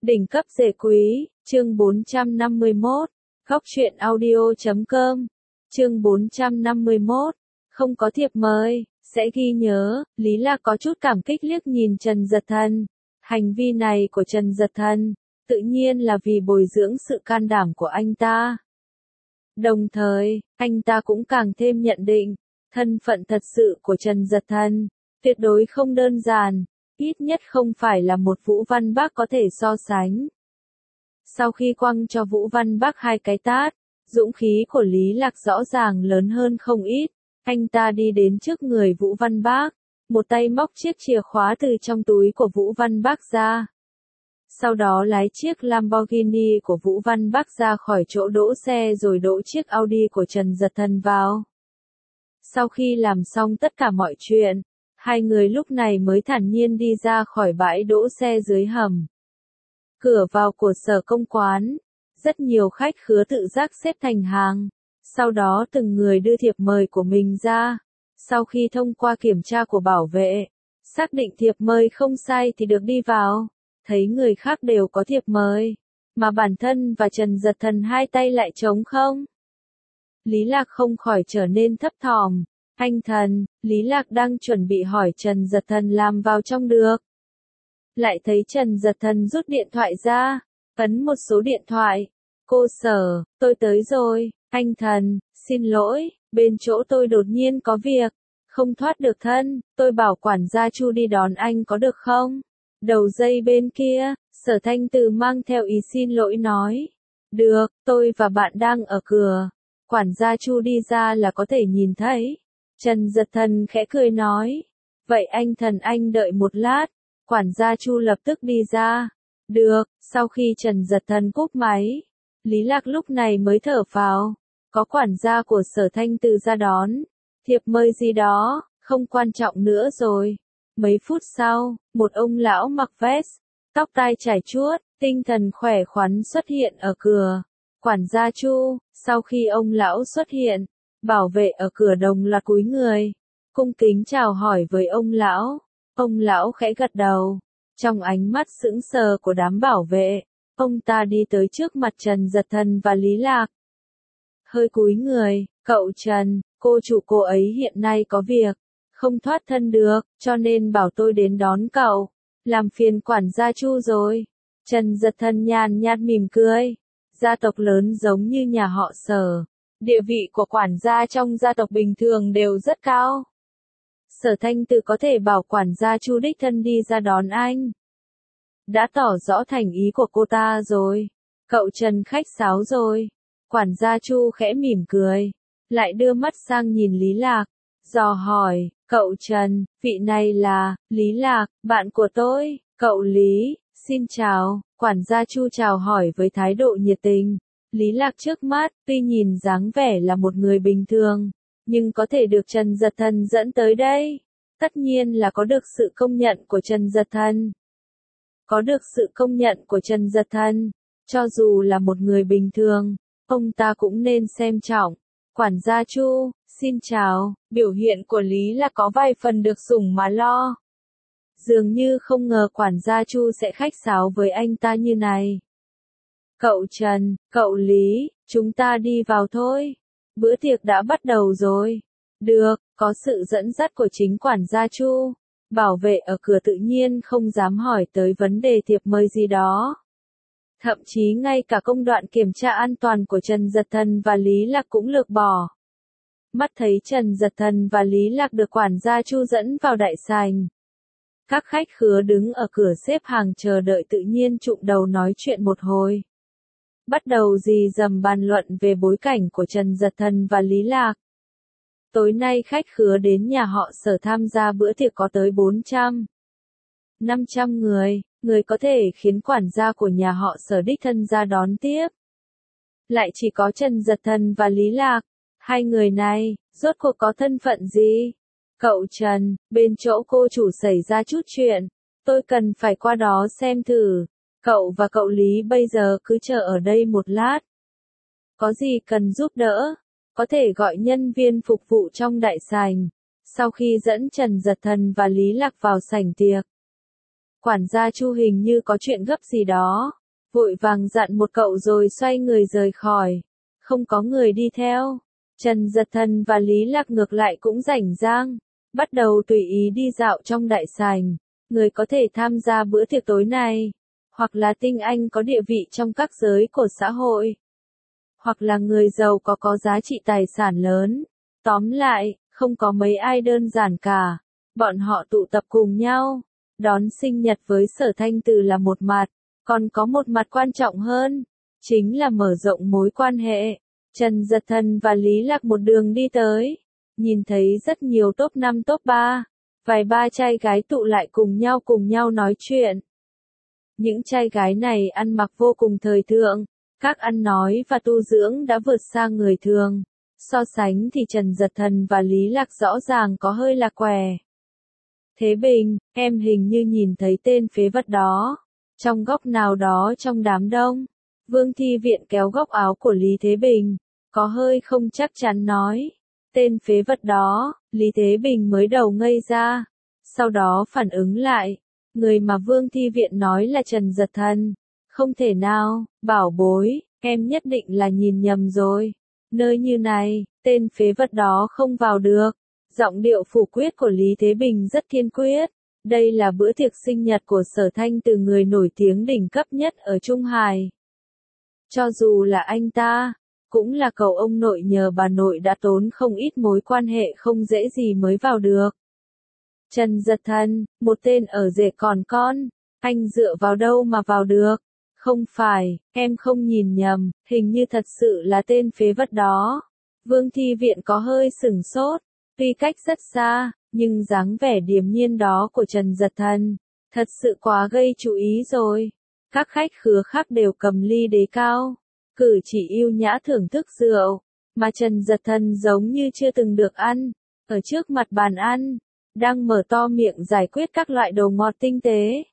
Đỉnh cấp rể quý, chương 451, góc truyện audio.com, chương 451, không có thiệp mời, sẽ ghi nhớ, Lý Lạc có chút cảm kích liếc nhìn Trần Dật Thần. Hành vi này của Trần Dật Thần, tự nhiên là vì bồi dưỡng sự can đảm của anh ta. Đồng thời, anh ta cũng càng thêm nhận định, thân phận thật sự của Trần Dật Thần, tuyệt đối không đơn giản, ít nhất không phải là một Vũ Văn Bác có thể so sánh. Sau khi quăng cho Vũ Văn Bác 2 cái tát, dũng khí của Lý Lạc rõ ràng lớn hơn không ít, anh ta đi đến trước người Vũ Văn Bác, một tay móc chiếc chìa khóa từ trong túi của Vũ Văn Bác ra. Sau đó lái chiếc Lamborghini của Vũ Văn Bác ra khỏi chỗ đỗ xe rồi đỗ chiếc Audi của Trần Dật Thần vào. Sau khi làm xong tất cả mọi chuyện, hai người lúc này mới thản nhiên đi ra khỏi bãi đỗ xe dưới hầm. Cửa vào của sở công quán, rất nhiều khách khứa tự giác xếp thành hàng, sau đó từng người đưa thiệp mời của mình ra. Sau khi thông qua kiểm tra của bảo vệ, xác định thiệp mời không sai thì được đi vào. Thấy người khác đều có thiệp mời, mà bản thân và Trần Dật Thần hai tay lại trống không. Lý Lạc không khỏi trở nên thấp thỏm. Anh Thần, Lý Lạc đang chuẩn bị hỏi Trần Dật Thần làm vào trong được. Lại thấy Trần Dật Thần rút điện thoại ra, ấn một số điện thoại. Cô Sở, tôi tới rồi. Anh Thần, xin lỗi, bên chỗ tôi đột nhiên có việc, không thoát được thân, tôi bảo quản gia Chu đi đón anh có được không? Đầu dây bên kia, Sở Thanh Từ mang theo ý xin lỗi nói. Được, tôi và bạn đang ở cửa. Quản gia Chu đi ra là có thể nhìn thấy. Trần Dật Thần khẽ cười nói. Vậy anh Thần anh đợi một lát. Quản gia Chu lập tức đi ra. Được, sau khi Trần Dật Thần cúp máy, Lý Lạc lúc này mới thở phào. Có quản gia của Sở Thanh Từ ra đón. Thiệp mời gì đó, không quan trọng nữa rồi. Mấy phút sau, một ông lão mặc vest, tóc tai chải chuốt, tinh thần khỏe khoắn xuất hiện ở cửa. Quản gia Chu, sau khi ông lão xuất hiện, bảo vệ ở cửa đồng loạt cúi người, cung kính chào hỏi với ông lão. Ông lão khẽ gật đầu, trong ánh mắt sững sờ của đám bảo vệ, ông ta đi tới trước mặt Trần Dật Thần và Lý Lạc. Hơi cúi người, cậu Trần, cô chủ cô ấy hiện nay có việc, không thoát thân được, cho nên bảo tôi đến đón cậu, làm phiền quản gia Chu rồi. Trần Dật Thần nhàn nhạt mỉm cười, gia tộc lớn giống như nhà họ Sở, địa vị của quản gia trong gia tộc bình thường đều rất cao. Sở Thanh Từ có thể bảo quản gia Chu đích thân đi ra đón anh, đã tỏ rõ thành ý của cô ta rồi. Cậu Trần khách sáo rồi. Quản gia Chu khẽ mỉm cười, lại đưa mắt sang nhìn Lý Lạc, dò hỏi, cậu Trần, vị này là, Lý Lạc, bạn của tôi, cậu Lý, xin chào. Quản gia Chu chào hỏi với thái độ nhiệt tình. Lý Lạc trước mắt, tuy nhìn dáng vẻ là một người bình thường, nhưng có thể được Trần Dật Thần dẫn tới đây, tất nhiên là có được sự công nhận của Trần Dật Thần. Có được sự công nhận của Trần Dật Thần, cho dù là một người bình thường, ông ta cũng nên xem trọng. Quản gia Chu, xin chào, biểu hiện của Lý là có vài phần được sủng mà lo. Dường như không ngờ quản gia Chu sẽ khách sáo với anh ta như này. Cậu Trần, cậu Lý, chúng ta đi vào thôi. Bữa tiệc đã bắt đầu rồi. Được, có sự dẫn dắt của chính quản gia Chu. Bảo vệ ở cửa tự nhiên không dám hỏi tới vấn đề thiệp mời gì đó. Thậm chí ngay cả công đoạn kiểm tra an toàn của Trần Dật Thần và Lý Lạc cũng lược bỏ. Mắt thấy Trần Dật Thần và Lý Lạc được quản gia Chu dẫn vào đại sảnh. Các khách khứa đứng ở cửa xếp hàng chờ đợi tự nhiên chụm đầu nói chuyện một hồi. Bắt đầu rì rầm bàn luận về bối cảnh của Trần Dật Thần và Lý Lạc. Tối nay khách khứa đến nhà họ Sở tham gia bữa tiệc có tới 400-500 người, người có thể khiến quản gia của nhà họ Sở đích thân ra đón tiếp. Lại chỉ có Trần Dật Thần và Lý Lạc, hai người này, rốt cuộc có thân phận gì? Cậu Trần, bên chỗ cô chủ xảy ra chút chuyện, tôi cần phải qua đó xem thử. Cậu và cậu Lý bây giờ cứ chờ ở đây một lát. Có gì cần giúp đỡ, có thể gọi nhân viên phục vụ trong đại sảnh. Sau khi dẫn Trần Dật Thần và Lý Lạc vào sảnh tiệc, Quản gia Chu hình như có chuyện gấp gì đó, vội vàng dặn một cậu rồi xoay người rời khỏi. Không có người đi theo. Trần Giật Thần và Lý Lạc ngược lại cũng rảnh rang, bắt đầu tùy ý đi dạo trong đại sảnh. Người có thể tham gia bữa tiệc tối này, hoặc là tinh anh có địa vị trong các giới của xã hội, hoặc là người giàu có giá trị tài sản lớn. Tóm lại, không có mấy ai đơn giản cả. Bọn họ tụ tập cùng nhau, đón sinh nhật với Sở Thanh Từ là một mặt, còn có một mặt quan trọng hơn, chính là mở rộng mối quan hệ. Trần Giật Thần và Lý Lạc một đường đi tới, nhìn thấy rất nhiều top 5 top 3, vài ba trai gái tụ lại cùng nhau nói chuyện. Những trai gái này ăn mặc vô cùng thời thượng, các ăn nói và tu dưỡng đã vượt xa người thường. So sánh thì Trần Giật Thần và Lý Lạc rõ ràng có hơi lạc què. Thế Bình, em hình như nhìn thấy tên phế vật đó trong góc nào đó trong đám đông. Vương Thi Viện kéo góc áo của Lý Thế Bình, có hơi không chắc chắn nói. Tên phế vật đó. Lý Thế Bình mới đầu ngây ra, sau đó phản ứng lại. Người mà Vương Thi Viện nói là Trần Giật Thần. Không thể nào, bảo bối, em nhất định là nhìn nhầm rồi. Nơi như này, tên phế vật đó không vào được. Giọng điệu phủ quyết của Lý Thế Bình rất kiên quyết. Đây là bữa tiệc sinh nhật của Sở Thanh Từ, người nổi tiếng đỉnh cấp nhất ở Trung Hải. Cho dù là anh ta, cũng là cầu ông nội nhờ bà nội đã tốn không ít mối quan hệ không dễ gì mới vào được. Trần Giật Thần, một tên ở rể còn con, anh dựa vào đâu mà vào được? Không phải, em không nhìn nhầm, hình như thật sự là tên phế vật đó. Vương Thi Viện có hơi sửng sốt, tuy cách rất xa, nhưng dáng vẻ điềm nhiên đó của Trần Giật Thần, thật sự quá gây chú ý rồi. Các khách khứa khác đều cầm ly đế cao, cử chỉ yêu nhã thưởng thức rượu, mà Trần Giật Thần giống như chưa từng được ăn, ở trước mặt bàn ăn, đang mở to miệng giải quyết các loại đồ ngọt tinh tế.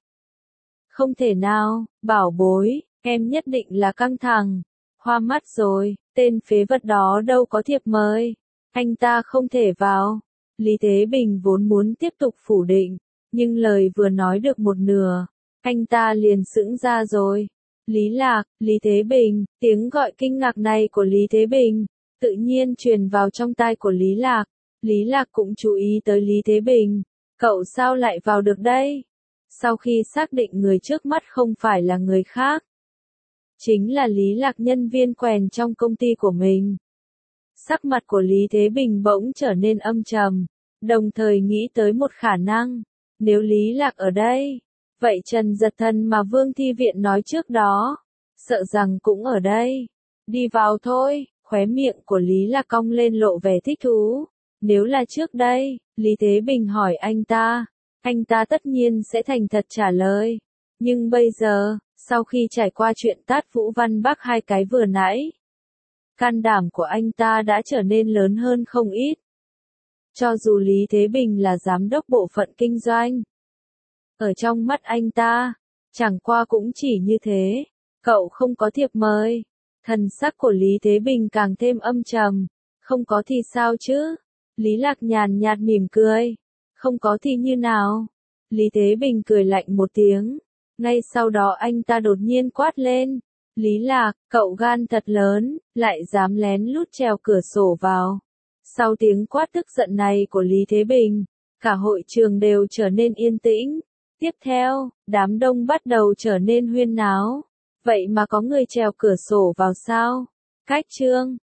Không thể nào, bảo bối, em nhất định là căng thẳng, hoa mắt rồi, tên phế vật đó đâu có thiệp mời, anh ta không thể vào. Lý Thế Bình vốn muốn tiếp tục phủ định, nhưng lời vừa nói được một nửa, anh ta liền sững ra rồi. Lý Lạc, Lý Thế Bình, tiếng gọi kinh ngạc này của Lý Thế Bình, tự nhiên truyền vào trong tai của Lý Lạc. Lý Lạc cũng chú ý tới Lý Thế Bình, cậu sao lại vào được đây? Sau khi xác định người trước mắt không phải là người khác, chính là Lý Lạc, nhân viên quèn trong công ty của mình. Sắc mặt của Lý Thế Bình bỗng trở nên âm trầm, đồng thời nghĩ tới một khả năng, nếu Lý Lạc ở đây, vậy Trần Giật Thần mà Vương Thi Viện nói trước đó, sợ rằng cũng ở đây. Đi vào thôi, khóe miệng của Lý Lạc cong lên lộ vẻ thích thú. Nếu là trước đây, Lý Thế Bình hỏi anh ta tất nhiên sẽ thành thật trả lời. Nhưng bây giờ, sau khi trải qua chuyện tát Vũ Văn Bắc hai cái vừa nãy, can đảm của anh ta đã trở nên lớn hơn không ít. Cho dù Lý Thế Bình là giám đốc bộ phận kinh doanh, ở trong mắt anh ta, chẳng qua cũng chỉ như thế. Cậu không có thiệp mời. Thần sắc của Lý Thế Bình càng thêm âm trầm. Không có thì sao chứ? Lý Lạc nhàn nhạt mỉm cười. Không có thì như nào? Lý Thế Bình cười lạnh một tiếng. Ngay sau đó anh ta đột nhiên quát lên. Lý Lạc, cậu gan thật lớn, lại dám lén lút trèo cửa sổ vào. Sau tiếng quát tức giận này của Lý Thế Bình, cả hội trường đều trở nên yên tĩnh. Tiếp theo, đám đông bắt đầu trở nên huyên náo. Vậy mà có người trèo cửa sổ vào sao? Cách chương